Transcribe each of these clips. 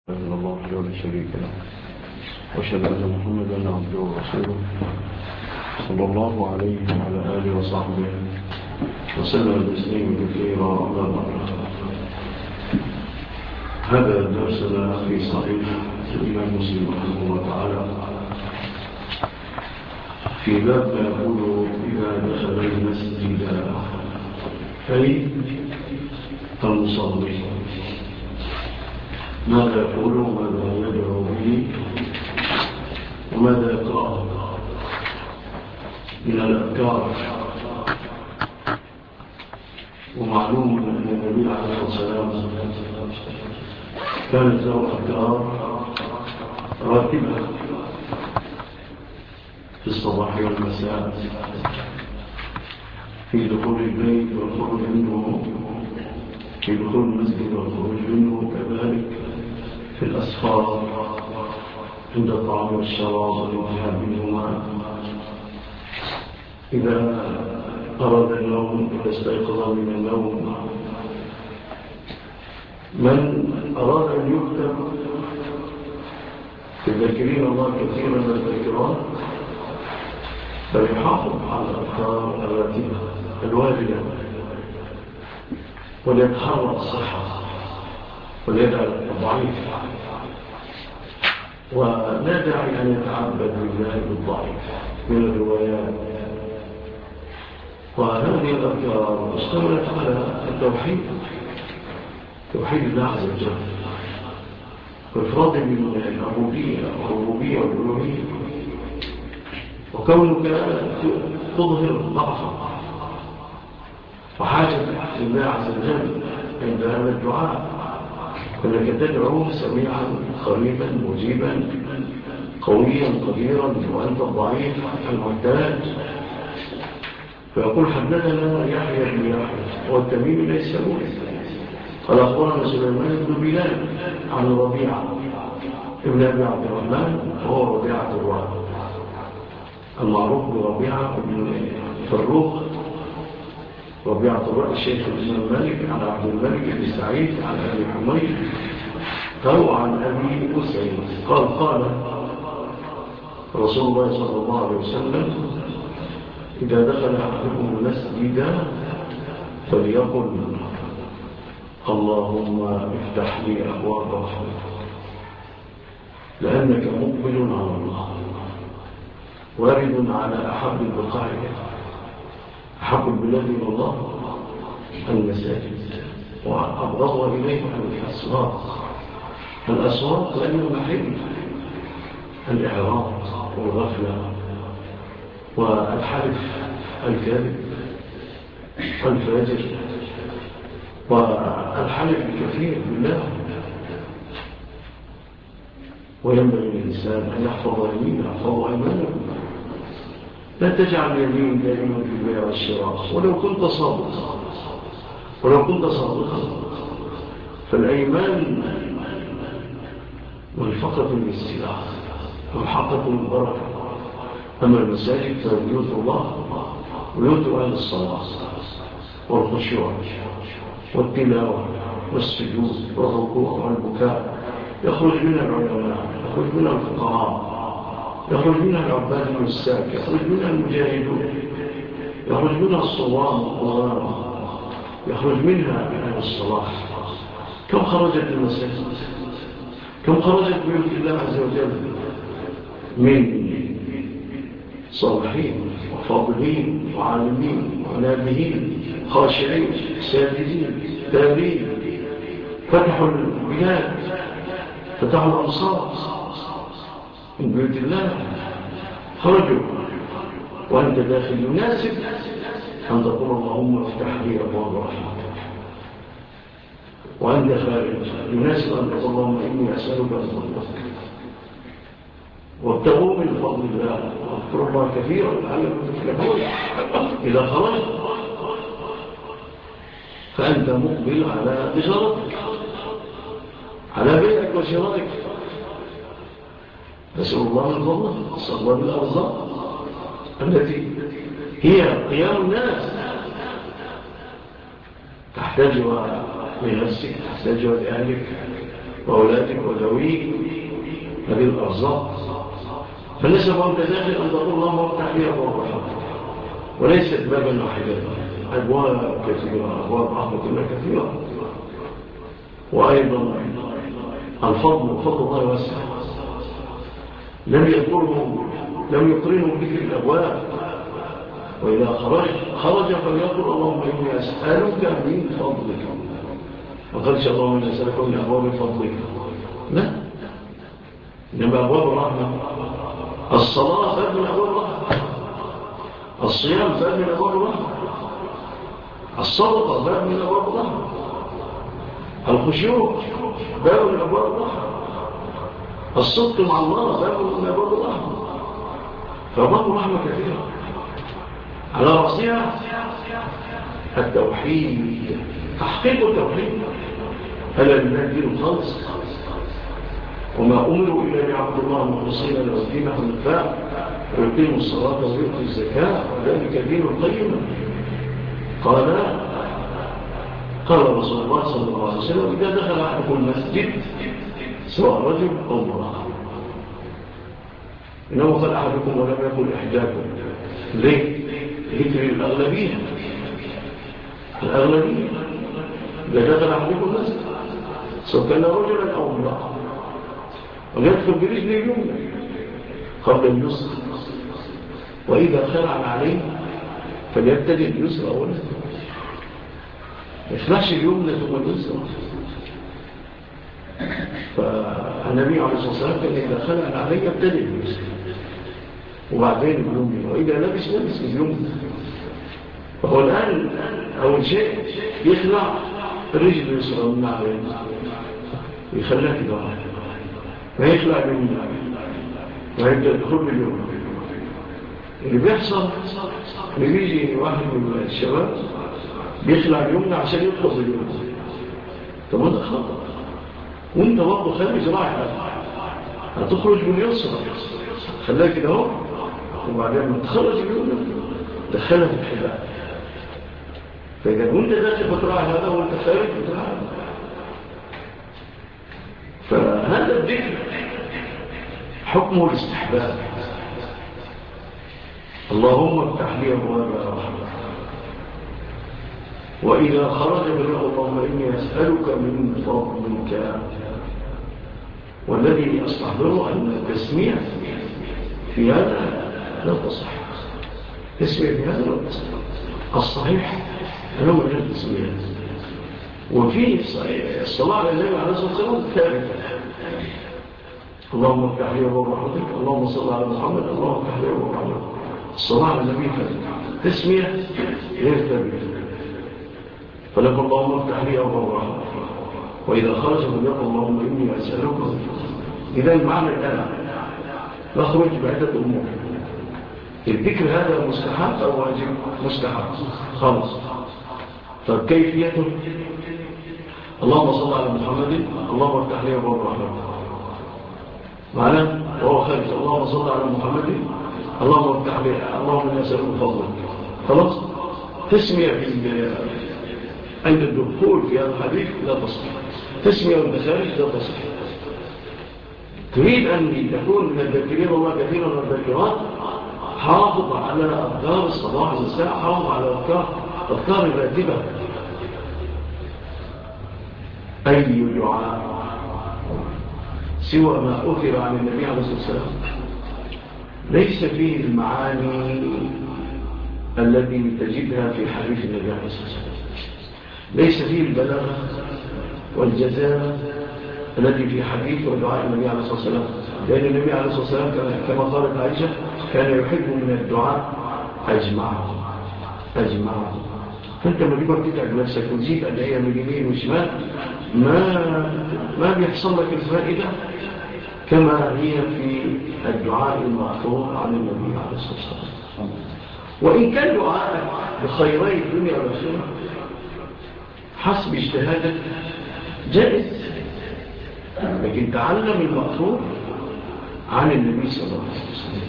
إلا الله وحده لا شريك له وأشهد أن محمدا عبده ورسوله صلى الله عليه وعلى آله وصحبه وسلم تسليما كثيرا. أما بعد، هذا درسنا في صحيح الإمام مسلم رحمه الله تعالى في باب يقول إذا دخل المسجد أي المصلي ماذا يقول وماذا يدعو به وماذا يقرأ من الأذكار. ومعلوم أن النبي عليه الصلاة والسلام كانت له أذكار راتبة في الصباح والمساء، في دخول البيت والخروج منه، في دخول المسجد والخروج منه، كذلك في الأسفار عند الطعام والشراب والانتهاء منهما، إذا أراد النوم، إذا استيقظ من النوم. من أراد أن يكتب تذكرين الله كثيرا والذكرات فليحافظ على الأذكار الراتبة الواجبة وليتحرى الصحة وليدعى الضعيف، ولا داعي أن يتعبد بالله بالضعيف من الروايات. وهذه الأذكار اشتملت على التوحيد، توحيد الله عز وجل، وإفراد بالعبودية والربوبية والألوهية، وكونك تظهر ضعفا وحاجة لله عز وجل عند هذا الدعاء، أنك تدعو سميعا قريبا مجيبا قويا قديرا وأنت الضعيف المحتاج. فيقول حدثنا يحيى بن يحيى والتميمي ليس مولد، قال أخبرنا سليمان بن بلال عن ربيعة ابن أبي عبد الرحمن وهو ربيعة الرعب المعروف بربيعة بن فروخ، ربيعة الرعب الشيخ الإمام مالك عن عبد الملك بن سعيد عن أبي حميد أو عن أبي أسعيد قال رسول الله صلى الله عليه وسلم إذا دخل أحدكم المسجد فليقل اللهم افتح لي أبواب رحمتك، لأنك مقبل على الله وارد على أحب البقاع، أحب البلاد إلى الله المساجد وأبغضها إليه الأسواق لأنه محل الإعراض والغفلة والحلف الكاذب والفاجر والحلف الكثير بالله. وينبغي للإنسان أن يحفظ يمينه يحفظ أيمانه، لا تجعل اليمين دائما في البيع والشراء ولو كنت صادقا فالأيمان منفقة للسلاح ومحقة للبركة. أما المساجد فبيوت الله بيوت أهل الصلاة والخشوع والتلاوة والسجود والركوع والبكاء، يخرج منها العلماء، يخرج منها الفقراء، يخرج منها العباد والساك، يخرج منها المجاهدون، يخرج منها الصوام والقرآن، يخرج منها أهل الصلاح. كم خرجت المساجد، كم خرجت بيوت الله عز وجل من صالحين وفاضلين وعالمين ونابهين خاشعين ساجدين تابين، فتحوا البلاد، فتحوا الأمصار من بيوت الله، خرجوا وأنت داخل يناسب أن تقول اللهم افتح لي أبواب رحمتك، وأنت خارج يناسب أن تقول اللهم إني أسألك أن تطلق، وابتغوا من فضل الله واذكروا الله كثيرا لعلكم تفلحون. إذا خرجت فأنت مقبل على تجارتك، على بيعك وشرائك، نسأل الله من فضله، نسأل الله بالأرزاق التي هي قيام الناس، تحتاجها لنفسك، تحتاجها لأهلك، وأولادك وذويك، هذه الأرزاق. فليس وأنت داخل أن تقول اللهم افتح لي أبواب رحمتك، وليست بابا واحدا، أبواب كثيرة، أبواب رحمة الله كثيرة. وأيضا الفضل، فضل الله واسع، لم يقرنوا بذكر الأبواب. وإذا خرج فليقول اللهم إني أسألك من فضلك، وقالش اللهم إني أسألك من أبواب فضلك، لا، إنما أبواب الرحمة. الصلاة باب من أبواب الرحمة، الصيام باب من أبواب الرحمة، الصدقة باب من أبواب الرحمة، الخشوع باب من أبواب الرحمة، الصدق مع الله باب من أبواب الرحمة. فأبواب الرحمة كثيرة، على رأسها التوحيد، تحقيق التوحيد. ألا لله الدين الخالص، وما أمروا إلا ليعبدوا الله مخلصين له الدين حنفاء ويقيموا الصلاة ويؤتوا الزكاة وذلك دين القيم. قال رسول الله صلى الله عليه وسلم: إذا دخل أحدكم المسجد سواء رجل أو امرأة، إنه قال أحدكم ولم يقل إحداكم. ليه؟ ذكر الأغلبية. إذا دخل أحدكم المسجد سواء كان رجلا أو امرأة، ويدخل برجل اليمنى قبل اليسرى، وإذا خلع عليه فليبتدئ اليسرى أولا، ما يخلعش اليمنى ثم اليسرى. فالنبي عليه الصلاة والسلام كان إذا خلع عليه يبتدئ اليسرى وبعدين اليمنى، وإذا لبس اليمنى. فهو الآن أول شيء يخلع الرجل اليسرى من عليه، يخليها كده، ما يخلع اليمنى ويبدأ يدخل باليمنى. اللي بيحصل اللي بيجي واحد من الشباب بيخلع اليمنى عشان يدخل باليمنى، طب هذا خطأ، وانت برضه خارج رايح هتخرج باليسرى، خليها كده اهو، وبعدين ما تخرج اليمنى دخلها في الحذاء. فإذا وانت داخل بتراعي هذا وانت خارج بتراعي هذا. فهذا الذكر حكمه الاستحباب. اللهم افتح لي أبواب رحمتك، وإذا خرج فليقل اللهم إني أسألك من فضلك. والذي أستحضره أن التسمية في هذا لا تصح، تسمية في هذا لا تصح. الصحيح أنه من التسمية، وفي الصلاة على النبي عليه الصلاة والسلام ثابتة: اللهم افتح لي أبواب رحمتك، اللهم صل على محمد، اللهم افتح لي أبواب رحمتك. الصلاة على النبي ثابتة، تسمية غير ثابتة. فلكم اللهم افتح لي أبواب رحمتك، وإذا خرج فليقل اللهم إني أسألك. إذا المعنى الآن نخرج بعدة أمور. الذكر هذا مستحب أو واجب؟ مستحب خالص. طب كيفيته؟ اللهم صل على محمد، اللهم افتح لي أبواب رحمتك، معنا وهو خارج اللهم صل على محمد، اللهم افتح لي، اللهم إني أسألك فضلك. خلاص، تسمية عند الدخول في هذا الحديث لا تصح، تسمية عند خارج لا تصح. تريد أن تكون من الذاكرين الله كثيرا من الذاكرات، حافظ على أذكار الصباح والمساء، حافظ على أذكار الراتبة. أي دعاء سوى ما أثر عن النبي عليه الصلاة والسلام ليس فيه المعاني التي تجدها في حديث النبي عليه الصلاة والسلام، ليس فيه البلاغة والجزاء التي في حديث ودعاء النبي عليه الصلاة والسلام. لأن النبي عليه الصلاة والسلام كما قالت عائشة كان يحب من الدعاء أجمعه. فأنت ما تقدر تتعب نفسك وتزيد أدعية من يمين وشمال، ما بيحصل لك الفائدة كما هي في الدعاء المأثور عن النبي عليه الصلاة والسلام. وإن كان دعاءك بخيري الدنيا والآخرة حسب اجتهادك جائز، لكن تعلم المأثور عن النبي صلى الله عليه وسلم،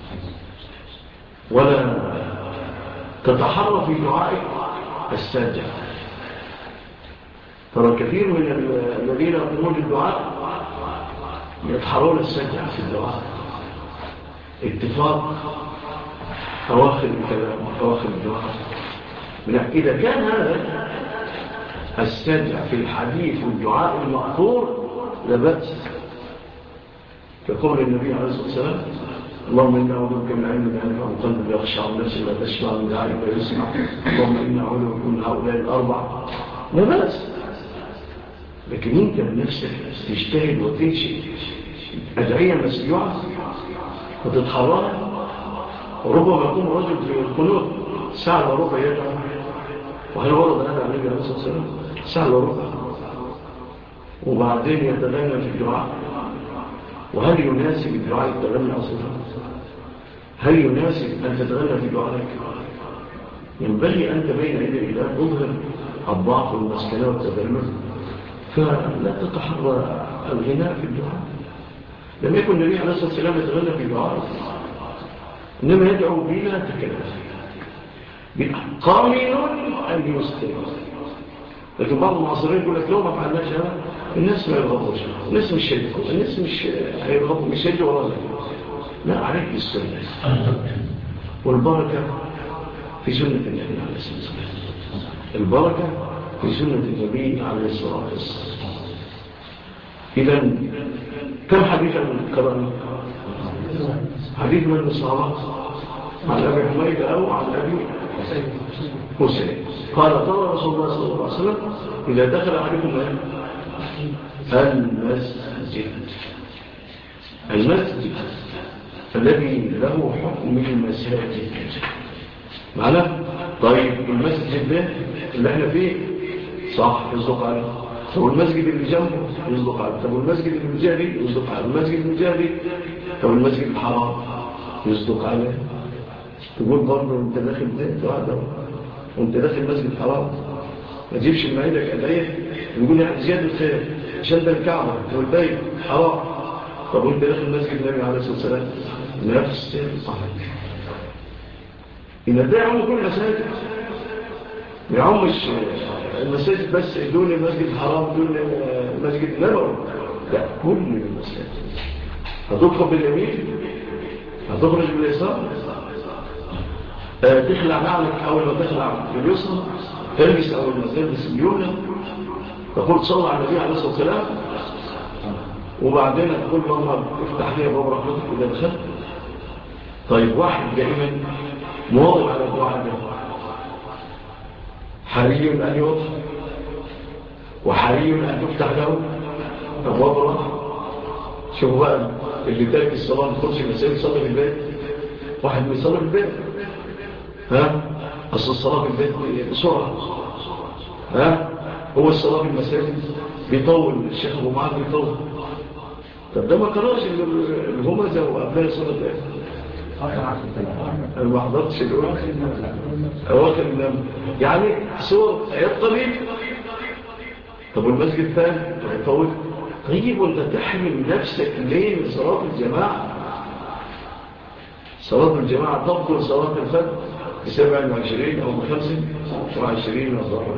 ولا تتحرى في دعائك الساجع. ترى كثير من الذين يقومون بالدعاء يتحرون السجع في الدعاء، اتفاق أواخر الكلام أواخر الدعاء. إذا كان هذا السجع في الحديث والدعاء المأثور لا بأس، كقول النبي عليه الصلاة والسلام: اللهم إنا أعوذ بك من علم لا ينفع وقلب لا يخشع ونفس لا تشبع من دعاء لا يسمع، اللهم إنا أعوذ بك من هؤلاء الأربع، لا بأس. لكن أنت بنفسك تجتهد وتنشئ أدعية مسيوعة وتتحرر. وربما يكون رجل في القنوت ساعة إلا ربع يدعو، وهل ورد هذا عن النبي عليه الصلاة والسلام؟ ساعة إلا ربع، وبعدين يتغنى في الدعاء. وهل يناسب الدعاء التغنى أصلا؟ هل يناسب أن تتغنى في دعائك؟ ينبغي أنت بين يدي الله تظهر الضعف والمسكنة والتذلل، فلا تتحرى الغناء في الدعاء. لم يكن النبي عليه الصلاة والسلام يتغنى في دعائه، إنما يدعو بلا تكلف، قامل أن يستمع. لكن بعض المعاصرين يقول لك لو ما فعلناش هذا الناس ما يرغبوش، الناس مش شايفوا، الناس مش هيرغبوا، مش هيجوا ورانا. لا، عليك بالسنة والبركة في سنة النبي عليه الصلاة والسلام. البركة في سنة النبي عليه الصلاة والسلام. إذن كم حديثا قرأنا؟ حديث من الصحابة عن أبي حميد أو عن أبي حسين قال: قال رسول الله صلى الله عليه وسلم: إذا دخل عليكم المسجد الذي له حكم المساجد. معنى طيب المسجد ده اللي احنا فيه صح يصدق عليه، طب المسجد اللي جنبه يصدق عليه، طب المسجد المجاهدي يصدق عليه، المسجد المجاهدي، طب المسجد الحرام يصدق عليه. تقول برضه انت داخل ده وانت داخل المسجد الحرام ما تجيبش من عندك أدعية يقول يعني زيادة خير عشان ده الكعبة والبيت حرام. طب وانت داخل المسجد النبي عليه الصلاة والسلام نفس الأمر. إن ده يعم كل المساجد، ما يعمش المساجد بس دون المسجد الحرام دون المسجد النبوي، لا كل المساجد. هتدخل باليمين هتخرج باليسار، تخلع نعلك أول ما تخلع باليسار، تلبس أول ما تلبس اليمنى، تقول صلى على النبي عليه الصلاة والسلام، وبعدين تقول اللهم افتح لي باب رحمتك إذا دخلت. طيب واحد دائما مواظب على الدعاء ده، حري أن يوضح وحري أن تفتح له أبواب الرحمة. شوفوا بقى اللي تارك الصلاة ما تخرج المسائل يصلي في البيت، واحد بيصلي في البيت أصل الصلاة في البيت بسرعة، هو الصلاة في المساجد بيطول، الشيخ أبو معاذ بيطول. طب ده ما قراش الهمزة وقبلها صلاة ايه؟ أنا ما حضرتش الأول أواخر النوم يعني صور آيات قليل. طب والمسجد الثاني يطول. طيب وانت تحمل نفسك ليه من صلاة الجماعة؟ صلاة الجماعة تبطل صلاة الفجر ب27 أو ب25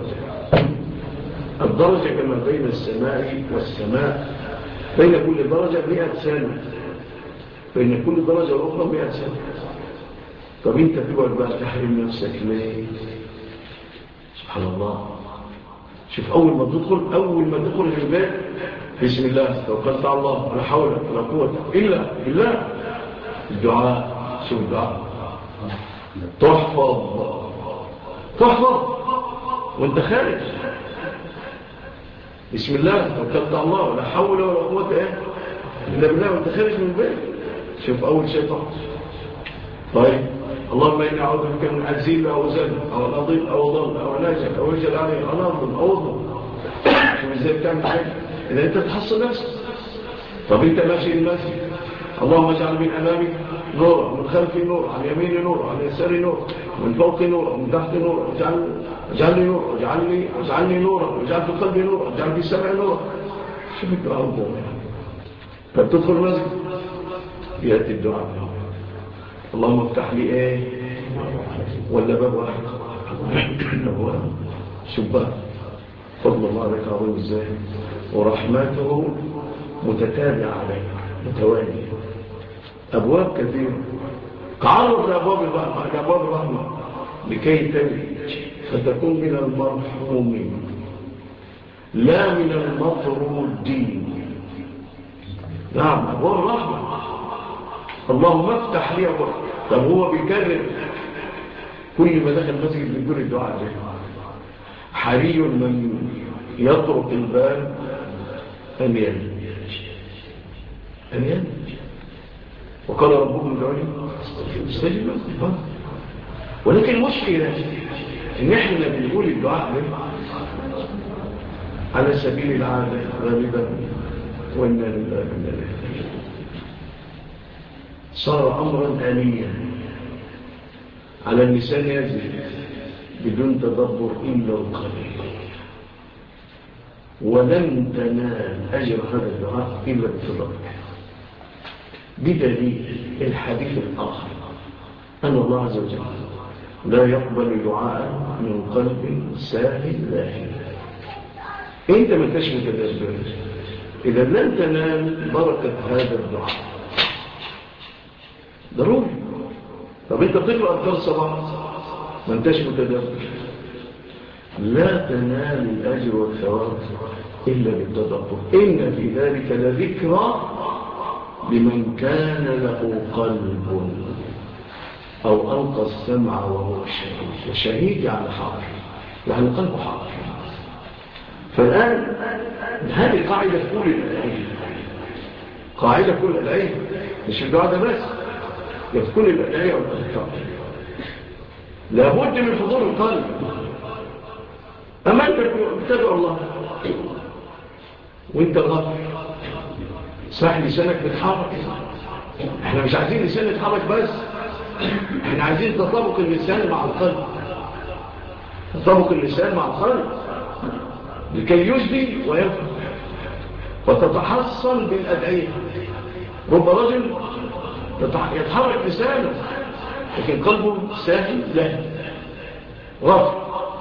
الدرجة كما بين السماء والسماء، بين كل درجة 100 سنة، بين كل درجة أخرى 100 سنة. طب انت تقعد بقى تحرم نفسك ليه؟ سبحان الله. شوف أول ما تدخل في البيت بسم الله توكلت على الله ولا حول ولا قوة إلا بالله، الدعاء. شوف الدعاء تحفظ وانت خارج بسم الله توكلت على الله ولا حول ولا قوة إلا بالله وانت خارج من البيت. شوف أول شيء تحفظ. طيب اللهم إني أعوذ بك من عزيل أو زل أو نضيل أو ضل أو ناجل أو يجل عليه أو نظلم أو أظلم. شوف إزاي بتعمل شيء إذا أنت تحصل نفسك. طب أنت ماشي المسجد اللهم اجعل من أمامي نورا ومن خلفي نورا عن يميني نورا عن يساري نورا ومن فوقي نورا ومن تحتي نورا واجعلني نورا واجعلني نورا واجعل في قلبي نورا واجعل في سمعي نورا. شوف الدعاء الضوء. فتدخل المسجد يأتي الدعاء اللهم افتح لي ولا باب واحد شباك فضل الله عليك عظيم ازاي، ورحمته متتابعة عليك متوالية، أبواب كثيرة. تعرض لأبواب الرحمة لكي تنج فتكون من المرحومين لا من المطرودين. نعم، أبواب الرحمة. اللهم افتح لي أبواب. طب هو بيكرر كل ما دخل مسجد بيقول الدعاء ده. حري من يطرق الباب أن ينج. وقال ربكم ادعوني استجب لكم. ولكن المشكلة ان احنا بنقول الدعاء ده على سبيل العادة غالبا، وإنا لله وإنا إليه. صار أمرا آليا على اللسان يزيد بدون تدبر إلا القليل، ولن تنال أجر هذا الدعاء إلا بالتدبر. بدليل الحديث الآخر أن الله عز وجل لا يقبل دعاء من قلب ساهل لاهي. أنت ما تشمت الأسباب، إذا لن تنال بركة هذا الدعاء ضروري. طب أنت بتقرأ أذكار الصباح ما انتش متدبر، لا تنال الأجر والثواب إلا بالتدبر. إن في ذلك لذكرى لمن كان له قلب أو ألقى السمع وهو شهيد. وشهيد يعني حاضر، يعني قلبه حاضر. فالآن هذه قاعدة كل الأدعية، قاعدة كل الأدعية، مش الدعاء ده بس، في كل الأدعية والأذكار لابد من حضور القلب. أما أنت بتدعو الله وانت غافل، صح لسانك بتحرك. احنا مش عايزين لسان يتحرك بس، احنا عايزين تطابق اللسان مع القلب، تطابق اللسان مع القلب لكي يجدي ويفهم وتتحصن بالأدعية. رب رجل يتحرك لسانه لكن قلبه ساهل له غافل،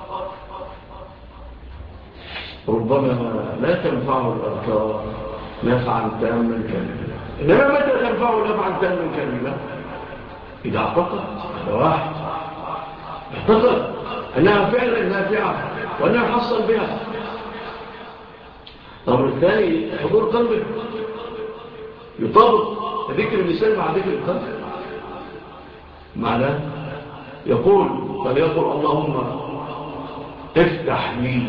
ربما لا تنفعه الأذكار نفعا تاما كاملا. إنما متى تنفعه نفعا تاما كاملا؟ إذا اعتقد هذا واحد، اعتقد أنها فعلا نافعة وأنها حصل بها. الأمر الثاني حضور قلبه يطابق ذكر اللسان مع ذكر القلب. معناه يقول فليقول اللهم افتح لي،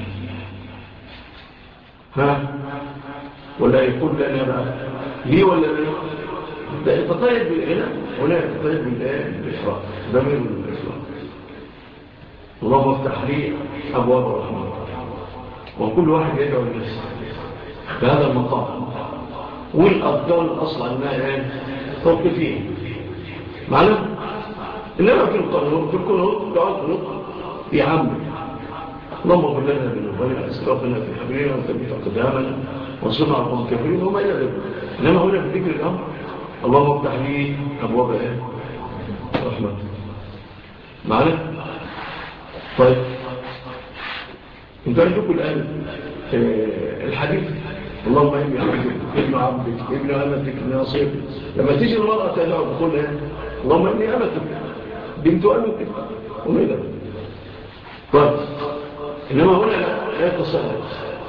ولا يقول لنا بقى لي ولا لي، ده يتطيب بالإله ولا يتطيب بالإفراط، ضمير الإفراط. اللهم افتح لي أبواب الرحمة، وكل واحد يدعو لنفسه بهذا المقام. والأذكار الأصل أنها توقفين معنا، إنما في القنوط دعاء القنوط يعمل اللهم اغفر لنا ذنوبنا اسرافنا في حبلنا وثبت اقدامنا وانصرنا على القوم الكافرين وما الى ذلك. انما هنا في ذكر الامر اللهم افتح لي ابواب رحمتك معنا. طيب انتوا عندكم الان الحديث اللهم اني عبدك ابن عبدك ابن امتك ناصيتك. لما تيجي المراه تدعو تقول اللهم اني امتك بنت امتك وما الى ذلك. طيب إنما هنا لا يتصرف.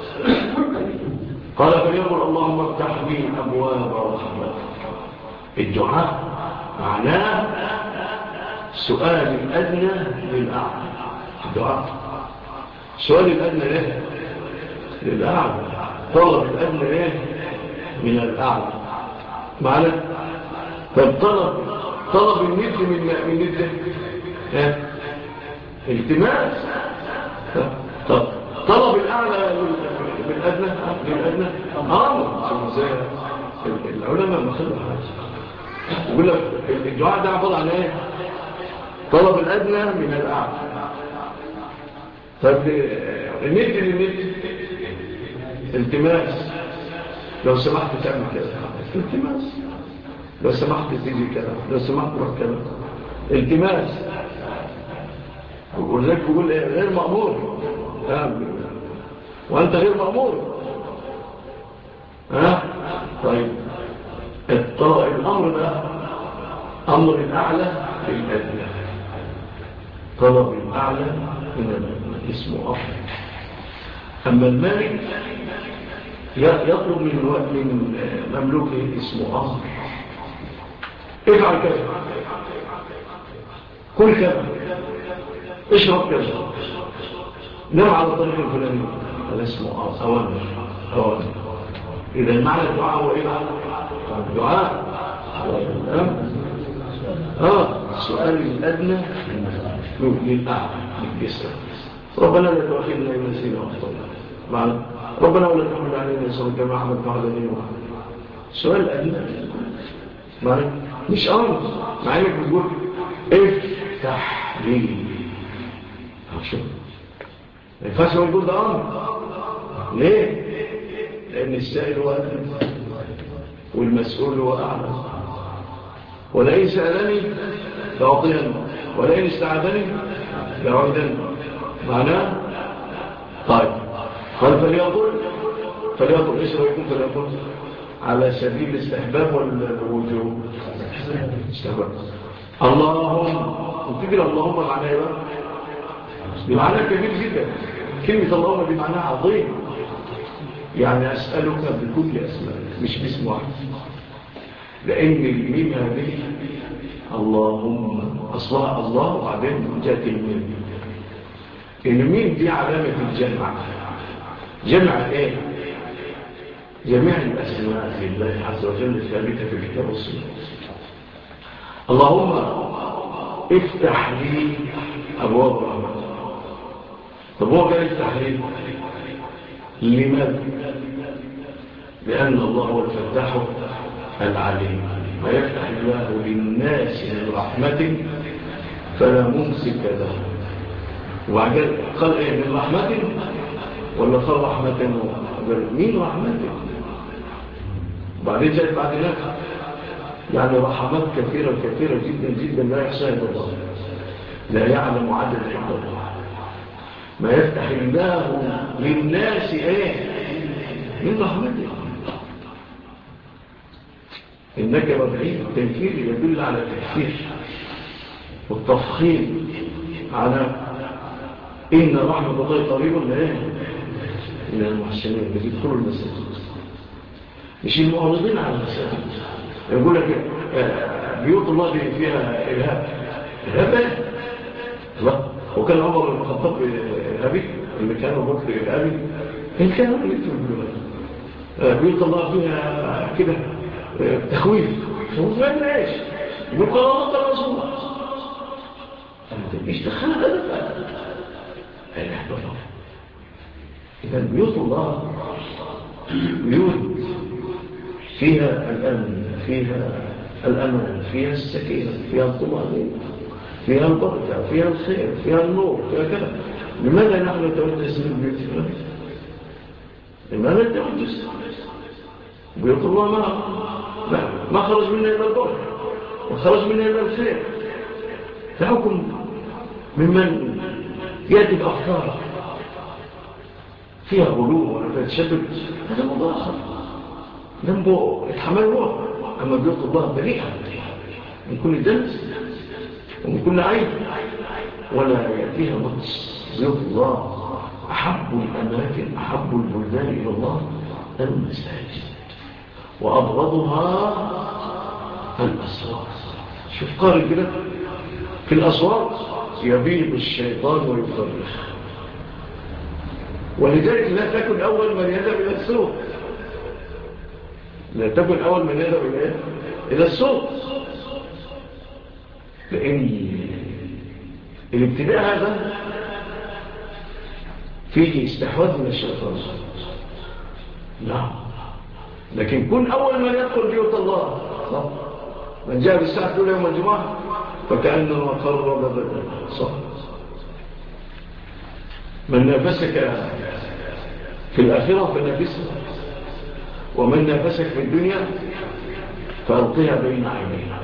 قال فليقل اللهم افتح لي أبواب رحمتك. الدعاء معناه سؤال الأدنى للأعلى. الدعاء سؤال الأدنى للأعلى، طلب الأدنى من الأعلى معناه. طلب الند من نده التماس. طلب الأعلى للأدنى العلماء ما خلوا حاجة يقول لك الدعاء ده عبارة عن ايه؟ طلب الأدنى من الأعلى. طب الند للند التماس، لو سمحت تعمل كذا التماس، لو سمحت تيجي كذا، لو سمحت تروح كذا التماس. ولذلك بيقول غير مأمور وأنت غير مأمور. ها؟ طيب الأمر ده أمر الأعلى للأدنى، طلب الأعلى من الأدنى اسمه أمر. أما المالك يطلب من مملوكه اسمه أمر، افعل كذا، كل كذا، اشرب كذا، نام على طريق الفلاني، هذا اسمه أوامر. إذا معنى الدعاء هو إيه بقى؟ الدعاء السؤال الأدنى للأعلى للجسر. ربنا لا تؤاخذنا إن نسينا وأخطأنا، معنى ربنا ولا تحمل علينا إصرا كما حملت على الذين من قبلنا. السؤال الأدنى معنى مش أمر، مع إنك بتقول افتح لي، شوف ما ينفعش يقول ده أمر. ليه؟ لأن السائل هو أدنى والمسؤول هو أعلى. ولئن سألني لأعطيني ولئن استعاذني لأعيذني. معناه طيب قال فليقل ايش رايكم؟ فليقل على سبيل الاستحباب والوجوب. استحباب. اللهم، وتقول اللهم معناه ايه؟ بمعنى كبير جدا. كلمة اللهم بمعنى عظيم، يعني أسألك بكل أسمائك مش باسم واحد، لأن الميم هذه اللهم أصلها الله وبعدين جاءت الميم. الميم دي علامة الجمع. جمع ايه؟ جميع الأسماء لله عز وجل ثابتة في الكتاب والسنة. اللهم افتح لي أبواب الرحمة. طب هو قال افتح لي لماذا؟ لأن الله هو الفتاح العليم، ما يفتح الله للناس من رحمة فلا ممسك له. وبعدين قال ايه؟ من رحمة ولا قال رحمة؟ مين رحمته؟ وبعدين جاءت بعد ذلك يعني رحمات كثيرة كثيرة جدا جدا لا يحصيها إلا الله، لا يعلم عدد إلا الله. ما يفتح الله للناس ايه؟ من رحمته. إنك ربعي التنكير يدل على التكثير والتفخيم، على إن رحمة الله قريب من المحسنين اللي بيدخلوا المساجد، مش المعرضين على المساجد. يقول لك بيوت الله فيها إرهاب لا. وكان عمر بن الخطاب إرهابي، اللي كان أبو بكر إرهابي، كان بيوت الله فيها كده تخويف. فمزمان ايش؟ يقول قال الله قال رسول الله، ايش دخل هذا؟ إذا بيوت الله بيوت فيها الأمن، فيها الأمان، فيها السكينة، فيها الطمأنينة، فيها البركة، فيها الخير، فيها النور، فيها كذا. لماذا نحن نتوجس من بيوت الله؟ لماذا نتوجس؟ بيوت الله ما خرج منها إلا البركة وخرج منها إلا الخير. فحكم ممن يأتي بأفكار فيها غلو ولا تشدد، هذا موضوع آخر ذنبه يتحمل هو. أما بيوت الله بريئة من كل دنس ومن كل عيب ولا يأتيها بطس. بيوت الله أحب الأماكن، أحب البلدان إلى الله المساجد، وأبغضها الأسواق. شوف قارن كده، في الأسواق يبيض الشيطان ويفرخ، ولذلك لا تكن أول من يذهب إلى السوق، لا تكن أول من يذهب إلى السوق، لأن الابتداء هذا فيه استحواذ من الشيطان. نعم، لكن كن أول من يدخل بيوت الله. صح؟ من جاء بالساعة الأولى يوم الجمعة فكأنه قرب بدلا. صح؟ من نافسك في الآخرة فنافسه، ومن نافسك في الدنيا فألقيها بين عينيها.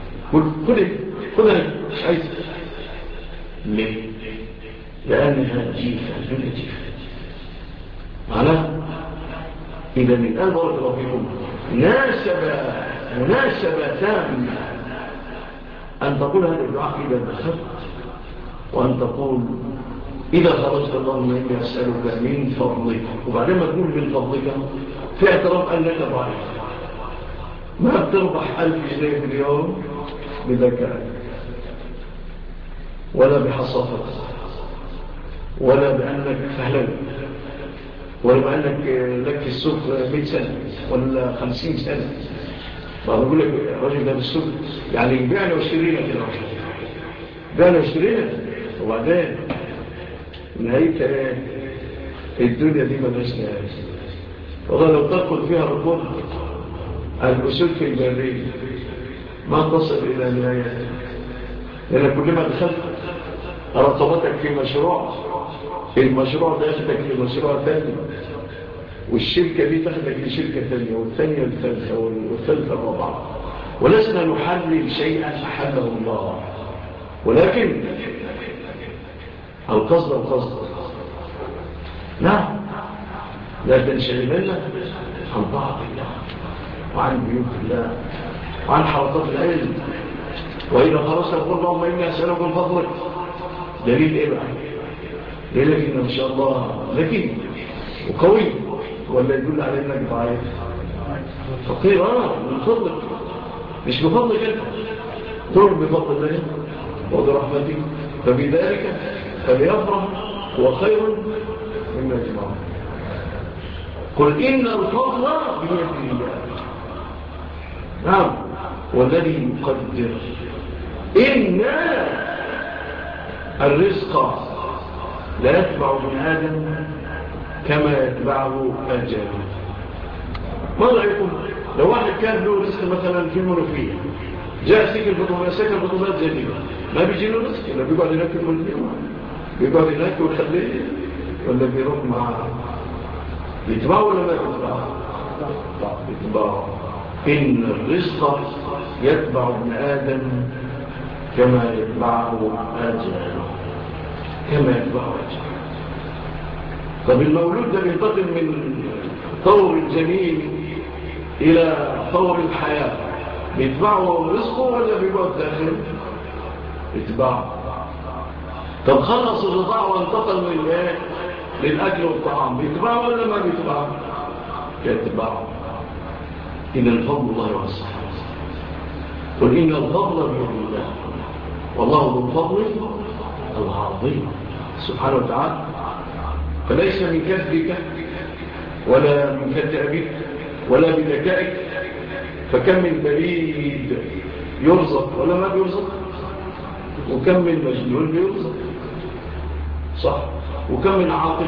خذها مش عايز. ليه؟ لأنها جيفة، الدنيا جيفة. معناها إذا الآن بارك الله فيكم مناسبة تامة أن تقول هذا الدعاء إذا دخلت، وأن تقول إذا خرجت اللهم إني أسألك من فضلك، وبعدين ما تقول من فضلك في اعتراف أنك ضعيف، ما بتربح 1000 جنيه في اليوم بذكاء ولا بحصافة ولا بأنك فهلان ولا بأنك لك في السوق 100 سنة ولا 50 سنة. فأقول لك الرجل ده بالسوق يعني بيعنا واشترينا كده، بيعنا واشترينا، وبعدين نهاية الدنيا دي ملهاش نهاية. والله لو تدخل فيها ركوب الأسود في البرية ما تصل إلى نهاية، لأن كلما دخلت رقبتك في مشروع، المشروع ده ياخدك لمشروع ثاني، والشركة دي تاخدك لشركة ثانية، والثانية الثالثة والثالثة الرابعة، ولسنا نحلل شيئا أحله الله، ولكن القصد نعم لا تنشغلنا عن طاعة الله وعن بيوت الله وعن حلقات العلم. وإذا خرجت قل اللهم إني أسألك من فضلك، دليل إيه بقى؟ دليلك إن شاء الله ذكي وقوي، ولا يدل على إنك ضعيف فقير؟ من فضلك، مش بفضلك أنت، تقول بفضل الله وبرحمته، فبذلك فليفرح هو خير مما يجمعون. قل إن الفضل بيد الله، نعم، والذي يقدر إن الرزق لا يتبع ابن آدم كما يتبعه أجله. ما رأيكم لو واحد كان له رزق مثلا في المنوفية، جاء سكن بطولات جديدة، ما بيجي له رزق، ولا بيقعد هناك في المنوفية، بيقعد هناك ويخليه، ولا بيروح معه؟ يتبعه ولا ما يتبعه؟ إن الرزق يتبع ابن آدم كما يتبعه أجله، كما يتبعه أجله. طب المولود ده بينتقل من طور الجنين إلى طور الحياة، بيتبعه رزقه ولا بيقعد داخل؟ بيتبعه. طب خلص الرضاع وانتقل من للأكل والطعام، بيتبعه ولا ما بيتبعه؟ يتبعه. إن الفضل الله واسع، قل إن الفضل بيد الله والله ذو الفضل العظيم سبحانه وتعالى. فليس من كذبك ولا من كتابك ولا بذكائك، فكم من بليد يرزق ولا ما بيرزق، وكم من مجنون بيرزق صح، وكم من عاقل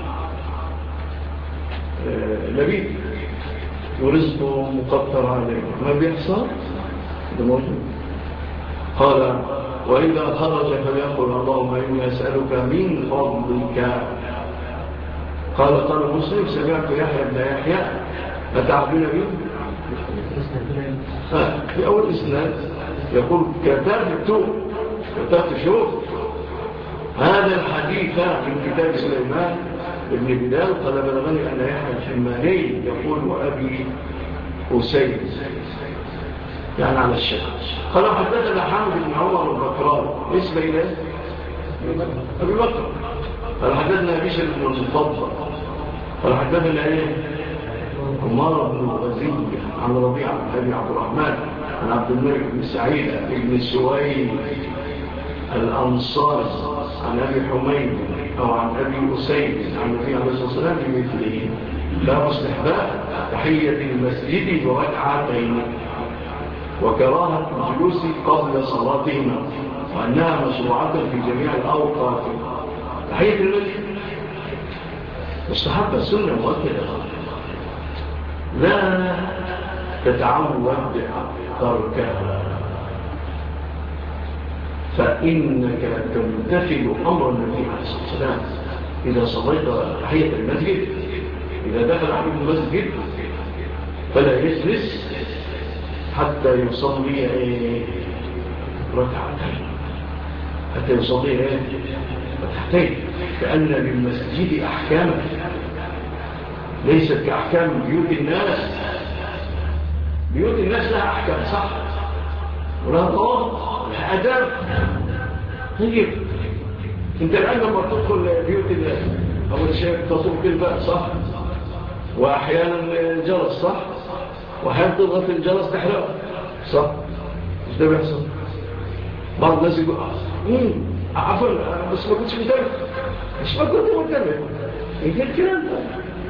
لبيد ورزقه مقدر عليه ما بيحصل، ده موجود. قال وإذا خرج فليقل اللهم إني أسألك من فضلك. قال مسلم سمعت يحيى بن يحيى أتعبنا به في أول إسناد يقول كتبت شوف هذا الحديث من كتاب سليمان ابن بلال قال بلغني أن يحيى الحماني يقول وأبي أسيد يعني على الشكل. قال حدثنا حامد بن عمر البكران اسم إله أبي بكر. قال حدثنا بشر بن المفضل قال حدثنا عمار بن وزيد عن ربيعة بن أبي عبد الرحمن عن عبد الملك بن سعيد بن سويد الأنصاري عن أبي حميد أو عن أبي أسيد عن النبي عليه الصلاة والسلام بمثله لا استحباب تحية المسجد بركعتين وكراهة الجلوس قبل صلاتهما وأنها مشروعة في جميع الأوقات. تحية المسجد مستحبة سنة مؤكدة، لا تتعود تركها، فإنك تمتثل أمر النبي عليه الصلاة والسلام. إذا صليت تحية المسجد، إذا دخل أحد المسجد فلا يجلس حتى يصلي ركعتين، حتى يصلي ركعتين، لأن للمسجد أحكاما ليست كأحكام بيوت الناس. بيوت الناس لها أحكام صح، ولها ضوابط، لها أداب. طيب انت الآن لما تدخل بيوت الناس أول شيء تطرق الباب صح، وأحيانا الجرس صح، وأحيانا تضغط الجرس تحرق صح. مش ده بيحصل؟ بعض الناس يقول عفوا بس ما كنتش متابع، مش ما كنت متابع يجي الكلام ده.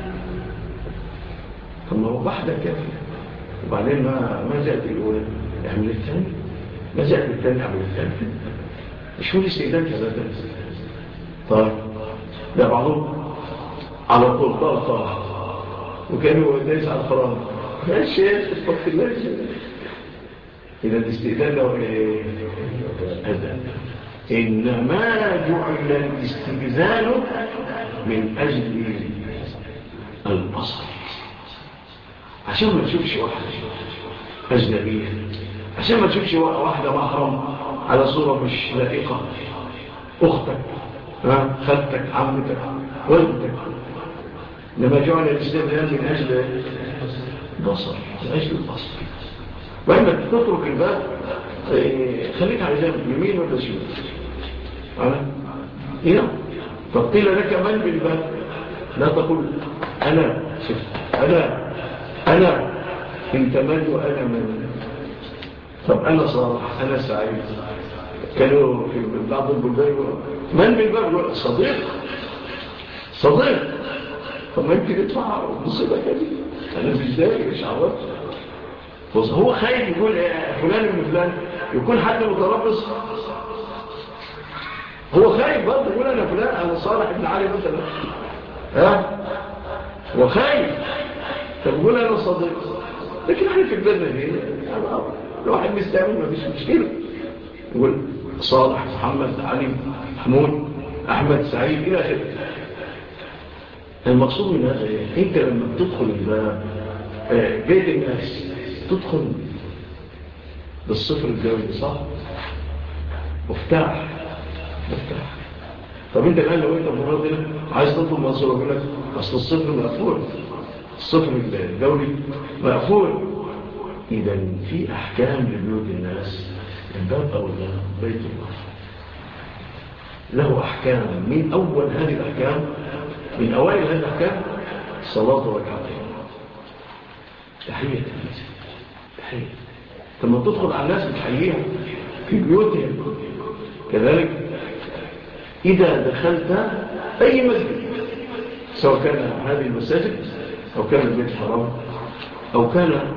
طب ما هو واحدة كافية، وبعدين ما زالت الأولى يعمل الثاني، ما زالت الثاني يعمل الثالث. مش هو الاستئذان كذا ده. طيب ده بعضهم على طول طلطة وكانوا دايس على الفرامل يا شيخ اتفق الله يا شيخ. إذا الاستئذان له أذن. إنما جعل الاستئذان من أجل البصر، عشان ما تشوفش واحدة أجنبية، عشان ما تشوفش واحدة محرم على صورة مش لائقة، أختك خالتك عمتك والدتك. لما جعل الاستئذان من أجل البصر، من أجل البصر. وإما تترك الباب خليك على جنب يمين ولا شمال. هنا فقيل لك من بالباب، لا تقول أنا شفت أنا انت من وأنا من. طب أنا صالح أنا سعيد. كانوا في بعض البلدان من بالباب صديق. طب ما يمكن يطلع مصيبة كده، أنا مش داري مش عوضت. هو خايف يقول فلان من فلان، يكون حد متربص. هو خايف برضه يقول أنا فلان، أنا صالح ابن علي مثلا. هو خايف فبيقول أنا صديق. لكن احنا في البلد دي الواحد مستعمل ما فيش مشكلة، يقول صالح محمد علي محمود أحمد سعيد إلى آخره. المقصود من هذا انت لما بتدخل بيت الناس تدخل بالصفر الجوي صح، مفتاح. طب انت الان لو انت مراد عايز تطلب منصور يقول لك اصل الصفر مقفول، الصفر الدولي مقفول. اذا في احكام لبيوت الناس من باب اولى بيت الله له احكام. من اول هذه الاحكام، من اوائل هذه الاحكام صلاه ركعتين، تحيه. لما تدخل على الناس بتحييها في بيوتهم. كذلك إذا دخلت أي مسجد، سواء كان هذه المساجد أو كان البيت الحرام أو كان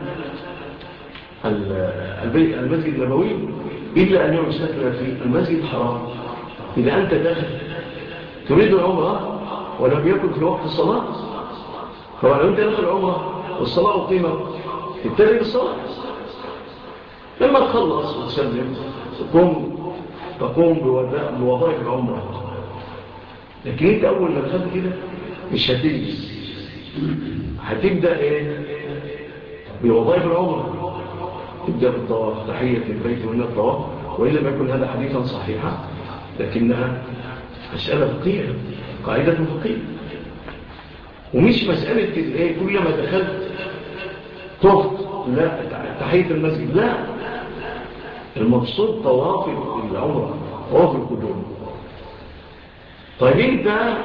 المسجد النبوي، إلا أن يستثنى في المسجد الحرام. إذا أنت داخل تريد العمرة ولم يكن في وقت الصلاة، طبعا لو أنت داخل العمرة والصلاة أقيمت تبتدئ بالصلاة. لما تخلص وتسلم تقوم بوظائف العمرة. لكن انت اول ما دخلت كده مش هتجلس، هتبدا بوظائف العمرة. تبدا بالطواف، تحيه البيت ومن الطواف، وان لم يكن هذا حديثا صحيحا لكنها مساله فقهيه، قاعده فقهيه، ومش مساله كلما دخلت طفت لا تحيه المسجد، لا، المقصود طواف العمرة، طواف القدوم. طيب انت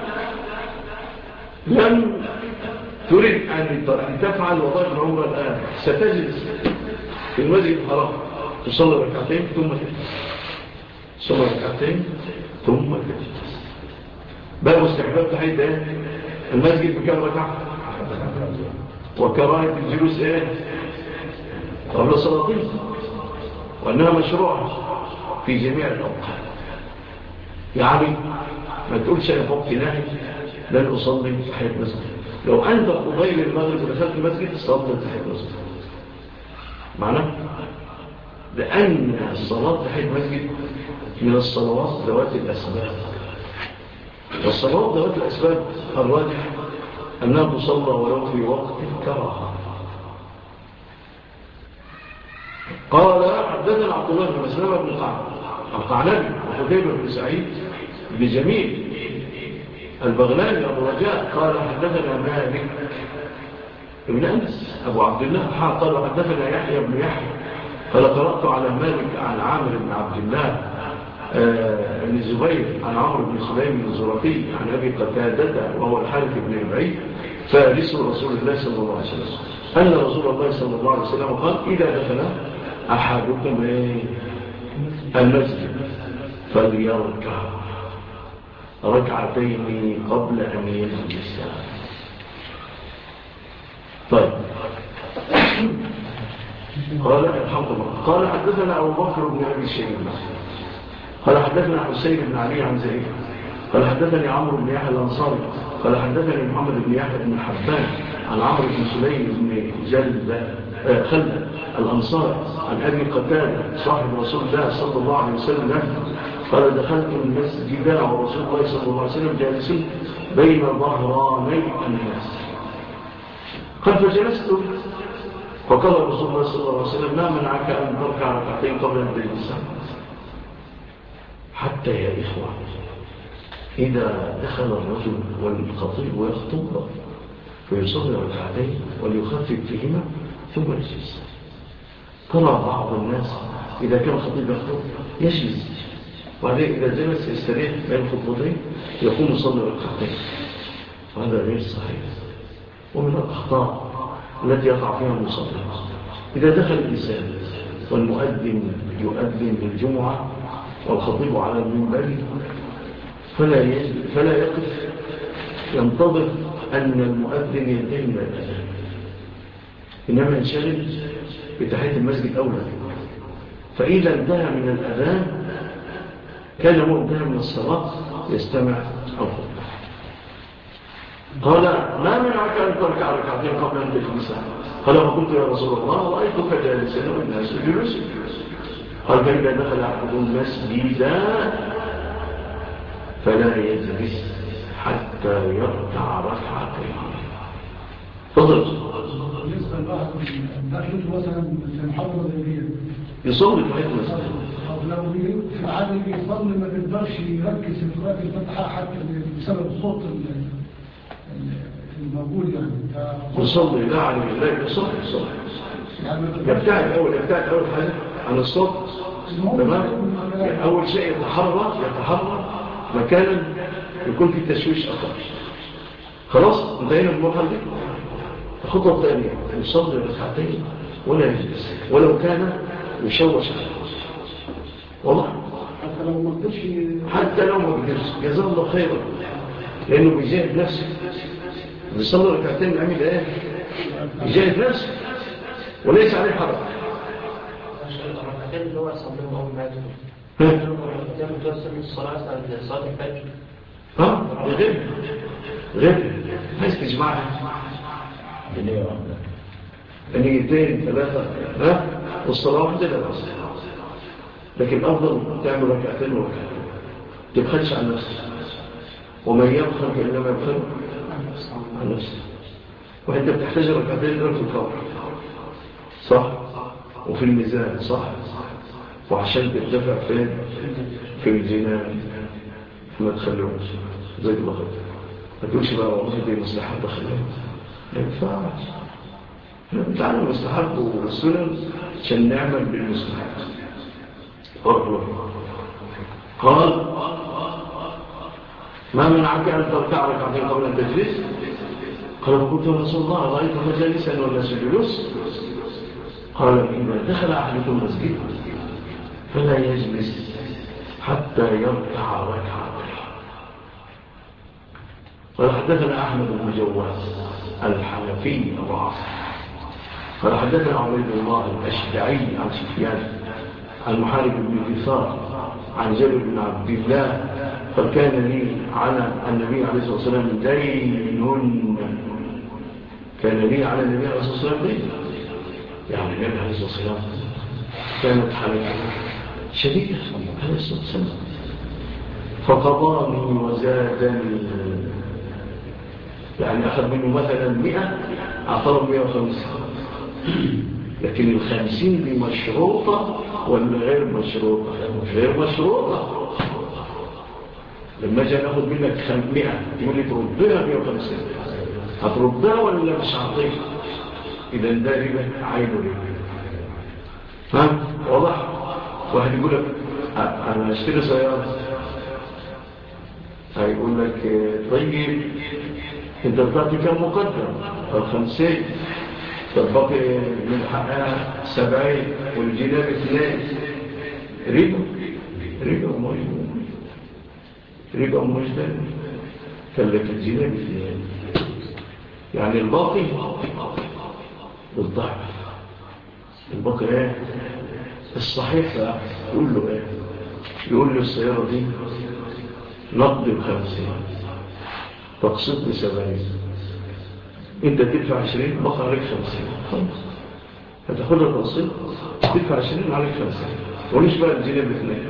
لم تريد أن تفعل وظائف العمرة الآن، ستجلس في المسجد الحرام تصلي ركعتين ثم تجلس. بقى مستحباب تحية المسجد بكم ركعة، وكراهة الجلوس قبل صلاتين، وأنها مشروعة في جميع الأوقات. يعني ما تقولش أنا فوق ناحي لن أصلي تحية المسجد. لو أنت قبيل المغرب ودخلت المسجد صلي تحية المسجد، معناه لأن الصلاة تحية المسجد من الصلوات ذوات الأسباب، والصلوات ذوات الأسباب الراجح أنها تصلى ولو في وقت الكراهة. قال حدثنا عبد الله بن مسلمة بن القعنبي وقتيبة بن سعيد بن جميل البغلاني أبو رجاء قال حدثنا مالك ابن أنس أبو عبد الله قال حدثنا يحيى بن يحيى قال قرأت على مالك عن عامر بن عبد الله بن الزبير عن عمرو بن سليم الزرقي عن أبي قتادة وهو الحارث بن ربعي فارس رسول الله صلى الله عليه وسلم أن رسول الله صلى الله عليه وسلم قال إذا دخل أحدكم المسجد فليركع ركعتين قبل أن يجلس. طيب قال الحمد لله قال حدثنا أبو بكر بن أبي شيبة قال حدثنا حسين بن علي عن زيد قال حدثني عمرو بن يحيى الأنصاري قال حدثني محمد بن يحيى بن حبان عن عمرو بن سليم بن خلد الأنصاري عن أبي قتادة صاحب رسول الله صلى الله عليه وسلم قال دخلت المسجد ورسول الله صلى الله عليه وسلم جالس بين ظهراني الناس قال فجلست فقال رسول الله صلى الله عليه وسلم ما منعك أن تركع ركعتين قبل أن تجلس حتى يا إخوة إذا دخل الرجل والخطيب ويخطب فيصلي ركعتين وليخفف فيهما ثم يجلس. ترى بعض الناس إذا كان الخطيب يخطب يجلس وبعدين إذا جلس يستريح بين الخطبتين يقوم يصلي ركعتين وهذا غير صحيح ومن الأخطاء التي يقع فيها المصلي. إذا دخل الإنسان والمؤذن يؤذن بالجمعة والخطيب على المنبر فلا يقف ينتظر أن المؤذن ينتهي من الأذان إنما ينشغل بتحية المسجد أولا فإذا انتهى من الأذان كان هو انتهى من الصلاة يستمع الخطبة. قال ما منعك أن تركع ركعتين قبل أن تجلس قال فقلت يا رسول الله رأيتك جالسا والناس جلوسا قال فإذا دخل أحدهم المسجد فلا يجلس حتى يركع ركعتين. تفضل. بالنسبه لواحد دخلته مثلا في محافظه زي يصلي في المسجد لو في عادي يصلي ما بيقدرش يركز في قراءه الفاتحه حتى بسبب الصوت الموجود يعني يصلي لا عليه لا يصلي يبتعد أول حاجة عن الصوت تمام. أول شيء يتحرك مكانا يكون فيه تشويش أقل. خلاص انتهينا بالمرحلة دي. الخطوة الثانية يصلي ركعتين ولا يجلس ولو كان يشوش والله حتى لو ما قدرش جزاه الله خيرا لأنه بيجاهد نفسه يصلي ركعتين يعمل ايه يجاهد نفسه وليس عليه حرج. الركعتين اللي هو يصليهم أول ما يدخل الركعتين توصل للصلاة صلاة الفجر غير عايز تجمعها بنيتين ثلاثة والصلاة واحدة لا بأس لكن الأفضل تعمل ركعتين وركعتين تبخلش عن نفسك ومن يبخل فإنما يبخل عن نفسك وانت بتحتاج ركعتين دول في القبر صح وفي الميزان صح وعشان ترتفع فين في الجنان ما تخلوش زي الله خير ما تقولش بقى والله دي مستحب خلوها ما ينفعش تعالى المستحب والسنن عشان نعمل بالمستحب. قال ما منعك أن تركع ركعتين قبل أن تجلس قال فقلت يا رسول الله رأيتك جالسا والناس جلوس قال إذا دخل أحدكم المسجد فلا يجلس حتى يركع ركعتين. قال حدثنا أحمد بن جواز الحنفي أبو عاصم قال حدثنا عبيد الله الأشجعي عن سفيان عن محارب بن كثار عن جابر بن عبد الله قال كان لي على النبي عليه الصلاة والسلام دين كان لي على النبي عليه الصلاة والسلام دين يعني النبي عليه الصلاة والسلام كانت حالته شديدة عليه الصلاة والسلام فقضاني وزادني يعني أخذ منه مثلا 100 أعطاه 150 لكن 50 دي مشروطة ولا غير مشروطة؟ غير مشروطة. لما جاء ناخد منك 100 يقول لي تردها 150 هتردها ولا مش هعطيك؟ إذا ده ربا عين ربا. ها واضح؟ واحد يقول لك أنا أشتري سيارة، هيقول لك طيب أنت بتعطي كم مقدم؟ 50، تبقي من حقها 70 والجناب 2. ربا مجدد فلك الجناب 2، يعني الباقي بالضعف. الباقي ايه؟ الصحيح يقول له ايه؟ يقول له السيارة دي نقد 50 تقسط ب 70، انت تدفع 20 بقى عليك 50، خلاص هتاخدها تقسط تدفع 20 عليك 50 وليش بقى الجناب 2.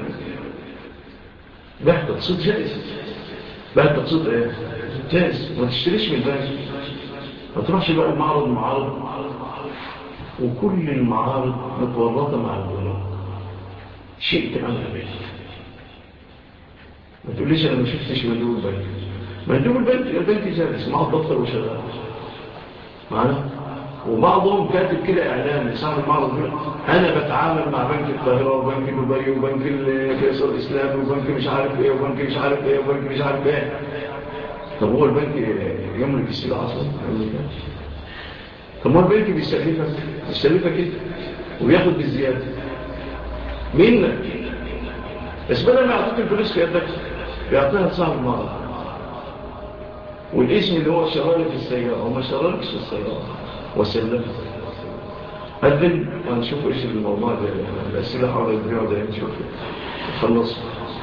بقى تقسط جائز، بقى تقسط ايه؟ جائز. ما تشتريش من البنك، ما تروحش بقى المعرض وكل المعارض متورطة مع البنوك. شيء تعمل به، ما تقوليش أنا ما شفتش مندوب البنك. مندوب البنك جالس مع الدفتر وشغال معنا، وبعضهم كاتب كده إعلان لصاحب المعرض، أنا بتعامل مع بنك القاهرة وبنك دبي وبنك الفيصل الإسلامي وبنك مش عارف إيه وبنك مش عارف إيه وبنك مش عارف إيه. طب هو البنك يملك السلعة أصلا؟ طب هو البنك بيستلفك كده وبياخد بالزيادة منك، بس بدل ما يعطيك الفلوس في يدك بيعطيها لصاحب المعرض، والاسم اللي هو شرارك في السيارة وما شراركش في السيارة وسلمك. هدل ونشوف ايش الموضوع ده، الأسئلة حول البيع ده نشوف خلص.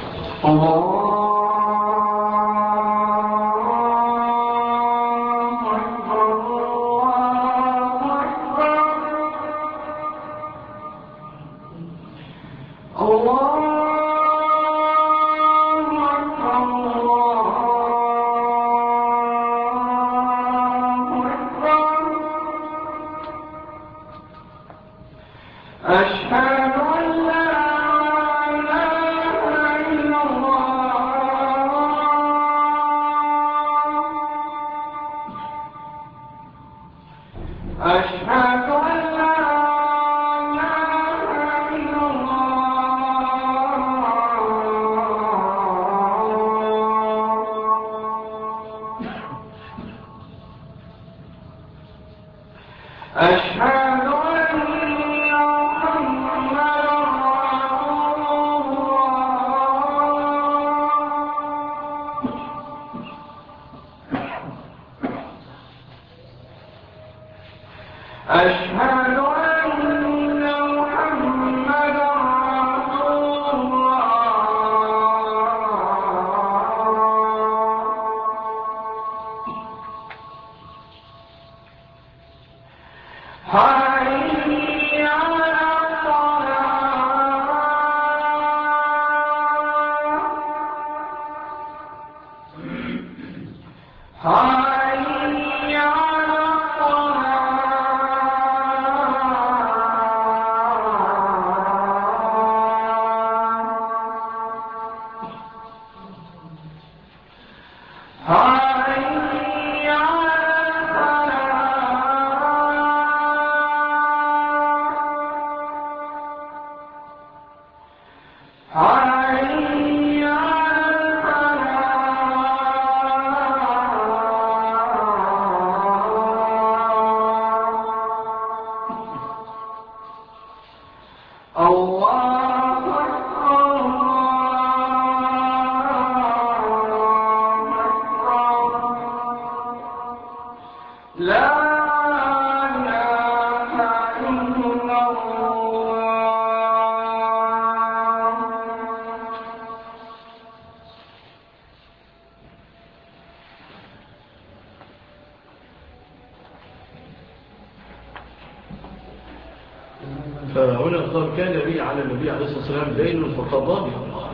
فهنا قال كان لي على النبي عليه الصلاة والسلام دين فقضاني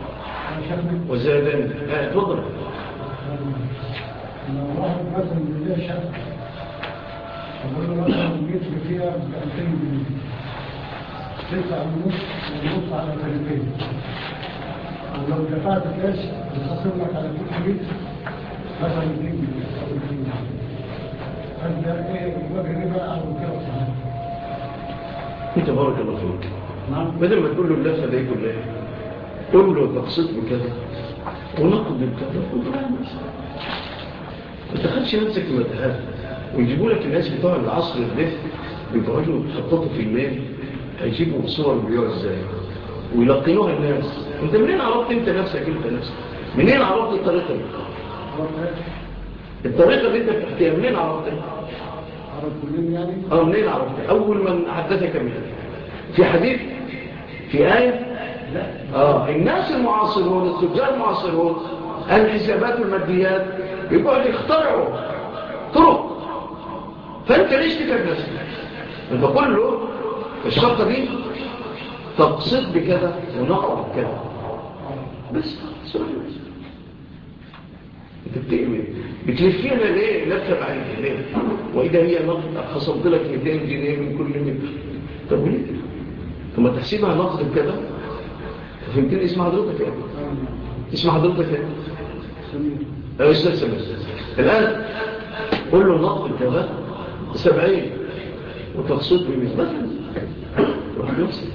وزادني. تفضل. واحد مثلا بيبيع شقة، أقول له مثلا المتر فيها ب 2000 جنيه، 9.5 ونص على 30، ولو دفعت كاش بتصل لك على كل متر مثلا 200 جنيه أو 200 جنيه. هذا ايه وجه ربا او كده صحيح. انت بارك الله فيك. نعم. بدل ما تقول له اللفه دي كلها قول له تقصد بكذا ونقد بكذا ما تاخدش نفسك في متاهات ويجيبوا لك الناس بتوع العصر ده بيقعدوا يتخططوا في الليل هيجيبوا صور البيوع ازاي ويلقنوها الناس. انت منين عرفت انت نفسك منين عرفت الطريقه دي؟ الطريقه اللي انت بتحكيها منين عرفتها؟ منين عرفتها؟ اول من حدثك بها في حديث في آية الناس المعاصرون التجار المعاصرون الحسابات والماديات يقعدوا يخترعوا طرق فانت ليش تتعب نفسك؟ انت قل له الشرطة دي تقصد بكذا ونقع بكذا بس انت بتلفينا ليه لفة بعيدة ليه؟ وإذا هي نقد خصمت لك 200 جنيه من كل متر طب وليه؟ ثم تحسبها نقد بكذا فهمتني اسم حضرتك ايه؟ اسم حضرتك ايه؟ استاذ سمير الآن قل له نقد كذا 70 وتقصد بمثل مثلا روح يوصل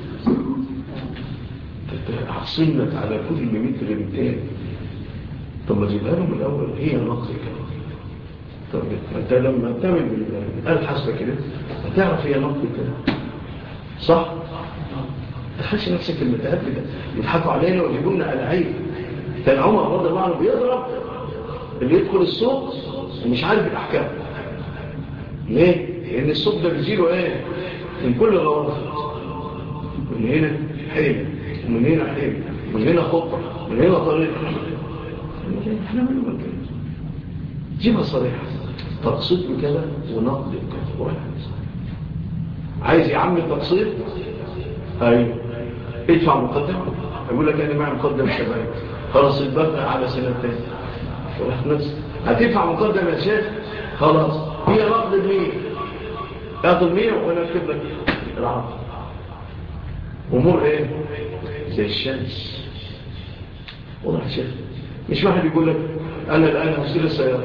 حصلت على كل متر 200 طب ما جيبها له من الأول هي نقد كذا طب انت لما تعمل بالآلة حاسبة كده هتعرف هي نقد كذا صح؟ تخش نفسك في المتاهات ده يضحكوا علينا ويجيبوا لنا العيب. كان عمر رضي الله عنه بيضرب اللي يدخل السوق ومش عارف الاحكام ليه؟ لان السوق ده بيجيله ايه؟ من كل غرفه من هنا حيل ومن هنا حيل ومن هنا خطه من هنا طريق احنا منه كده جيبها صريحه تقصد بكذا ونقد بكذا عايز يعمل تقصير ايوه ادفع مقدم اقول لك انا معي مقدم شباب خلاص البقى على سنتين وراح نفسك هتدفع مقدم يا شيخ خلاص هي نقد 100 اخذ 100 وانا اكتب لك العرض امور ايه زي الشمس واضح يا شيخ مش واحد يقول لك انا الان هشتري السياره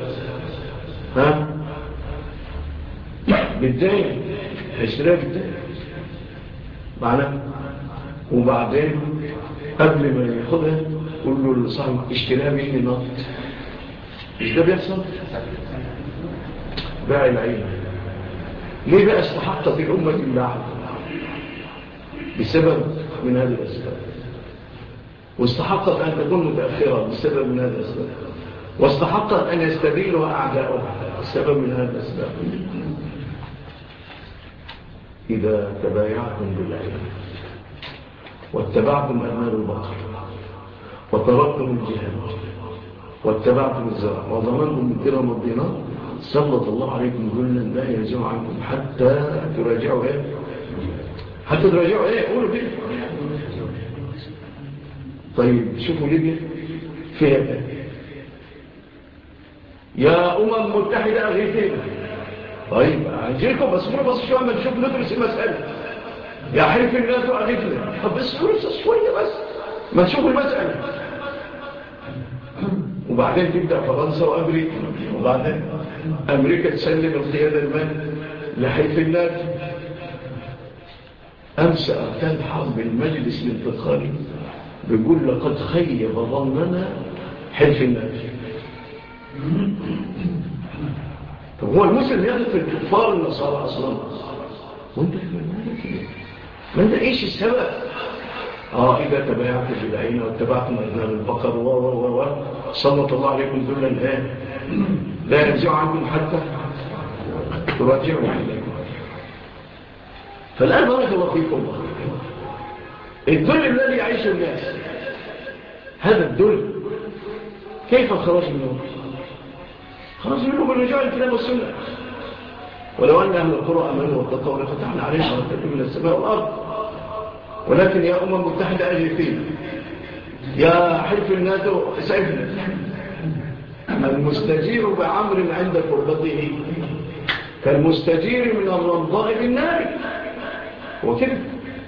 بالدين هيشتريها بالدين معنا وبعدين قبل ما ياخدها قول له لصاحب اشتريها مني نقد مش ده بيحصل باع العين ليه بقى استحقت الأمة اللعنة بسبب من هذه الأسباب واستحقت أن تكون متأخرة بسبب من هذه الأسباب واستحقت أن يستبيلها أعداؤها بسبب من هذه الأسباب إذا تبايعتم بالعين واتبعتم أبناء البقر وتركتم الجهاد واتبعتم الزرع وضمنتم الدرهم والدينار سلط الله عليكم ذلا لا يرجع عنكم حتى تراجعوا ايه حتى تراجعوا ايه قولوا كده طيب شوفوا ليبيا فيها ايه يا متحدة أغيثين طيب هنجيلكم بس شوية ما نشوف ندرس المسألة يا حلف الناس أغيثنا طب بس شوية بس ما نشوف المسألة وبعدين تبدأ فرنسا وأمريكا وبعدين أمريكا تسلم القيادة المال لحلف الناس أمس أركان حرب المجلس الانتقالي بيقول لقد خيب ظننا حلف الناس طب هو المسلم يغلق في الكفار النصارى أصلا وانت ما انت ايش السبب إذا تبايعت بالعين واتبعتم أذناب البقر صلت الله عليكم ذلا الآن لا يرجع عنكم حتى تراجعوا عليكم فالآن بارك الله فيكم الذل الذي يعيش الناس هذا الذل كيف الخراج منه؟ خرج منه بالرجوع الكلام والسنة ولو أن أهل القرى أمنوا واتقوا لفتحنا عليهم بركات من السماء والأرض ولكن يا متحدة أجريفين يا حلف الناتو اسعفنا المستجير بعمر عند قربته كالمستجير من الرمضاء بالنار وكده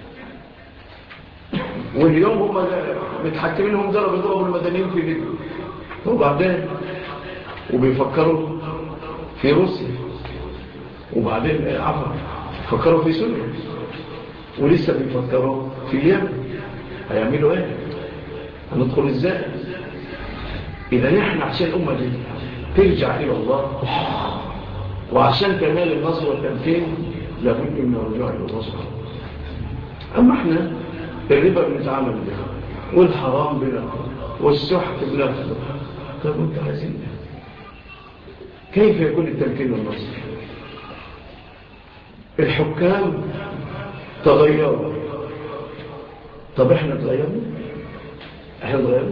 واليوم هم متحكمينهم ضربوا المدنيين في ليبيا وبعدين وبيفكروا في روسيا وبعدين عفوا فكروا في سوريا ولسه بيفكروا في اليمن. هيعملوا ايه؟ هندخل ازاي؟ اذا نحن عشان الامه دي ترجع الى الله وعشان كمال النصر والتمكين لابد من الرجوع الى الله سبحانه. اما احنا الربا بنتعامل بها والحرام بنا والسحت بنا. طب انت عايزين كيف يكون التمكين والنصر؟ الحكام تغيروا. طب احنا تغيرنا؟ احنا تغيرنا؟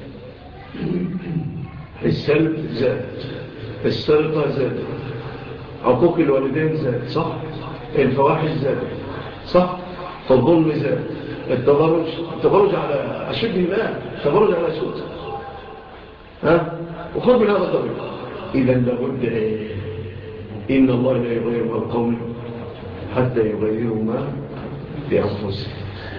السلب زاد، السرقة زادت، عقوق الوالدين زاد، صح؟ الفواحش زادت، صح؟ فالظلم زاد، التبرج على أشد الله، التبرج على أشد. وخذ من هذا الطريق. إذا لابد إن الله لا يغير ما القوم حتى يغيروا ما بأنفسهم.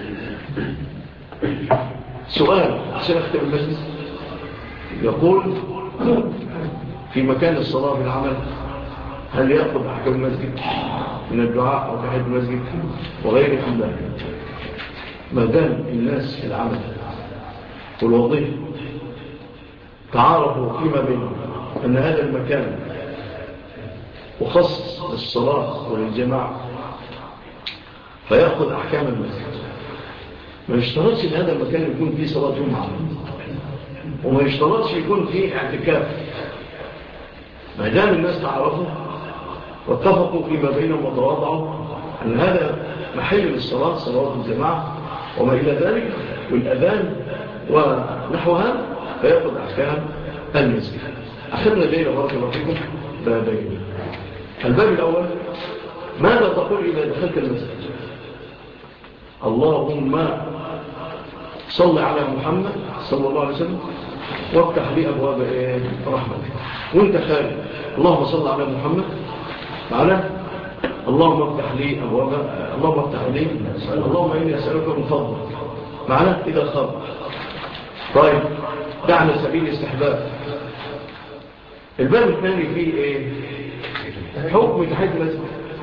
سؤال عشان أختم المجلس. يقول في مكان الصلاة في العمل هل يأخذ أحكام المسجد من الدعاء أو تحية المسجد وغيره أم لا؟ ما دام الناس في العمل والوظيفة تعارفوا فيما بينهم أن هذا المكان وخص للصلاة وللجماعة فيأخذ أحكام المسجد. ما يشترطش أن هذا المكان يكون فيه صلاة جمعة وما يشترطش يكون فيه اعتكاف. ما دام الناس تعرفوا واتفقوا فيما بينهم وتواضعوا أن هذا محل للصلاة صلاة الجماعة وما إلى ذلك والأذان ونحوها فيأخذ أحكام المسجد. أخذنا الليلة بارك الله فيكم بابين. الباب الأول ماذا تقول إذا دخلت المسجد؟ اللهم صل على محمد صلى الله عليه وسلم وافتح لي أبواب رحمتك. وانت خارج اللهم صل على محمد معنا. اللهم افتح لي أبواب، اللهم افتح لي، اللهم إني أسألك من فضلك معنا إذا خرج. طيب دعنا سبيل استحباب. الباب الثاني فيه حكم تحية المسجد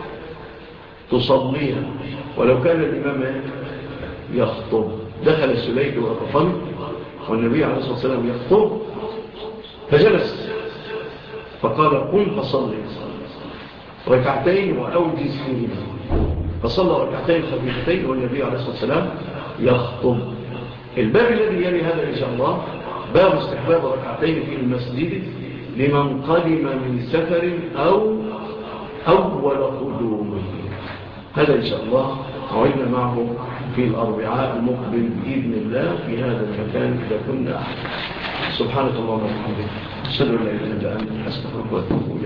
تصليها ولو كان الإمام يخطب. دخل السليك والقفل والنبي عليه الصلاة والسلام يخطب فجلس فقال قم فصلي ركعتين وأوجز فيهما. فصلى ركعتين خفيفتين والنبي عليه الصلاة والسلام يخطب. الباب الذي يلي هذا إن شاء الله باب استحباب ركعتين في المسجد لمن قدم من سفر أو أول قدومه. هذا إن شاء الله موعدنا معه في الأربعاء المقبل بإذن الله في هذا المكان إذا كنا. سبحانك اللهم وبحمدك أشهد أن لا إله إلا أنت أستغفرك وأتوب إليك.